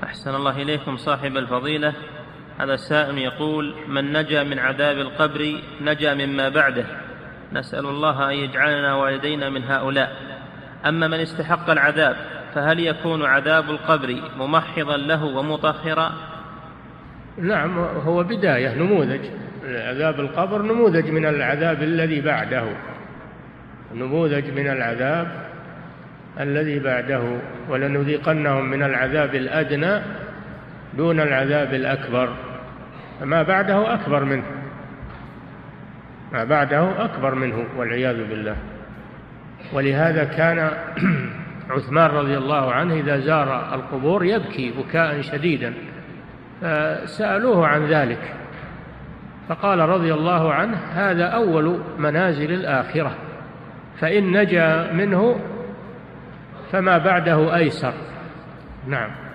أحسن الله إليكم صاحب الفضيلة. هذا السائل يقول: من نجا من عذاب القبر نجا مما بعده، نسأل الله أن يجعلنا والدينا من هؤلاء. أما من استحق العذاب فهل يكون عذاب القبر ممحضا له ومطهرا؟ نعم، هو بداية، نموذج. عذاب القبر نموذج من العذاب الذي بعده، نموذج من العذاب الذي بعده. ولنذيقنهم من العذاب الأدنى دون العذاب الأكبر، فما بعده أكبر منه، ما بعده أكبر منه والعياذ بالله. ولهذا كان عثمان رضي الله عنه إذا زار القبور يبكي بكاء شديدا، فسألوه عن ذلك فقال رضي الله عنه: هذا أول منازل الآخرة، فإن نجا منه فما بعده أيسر. نعم.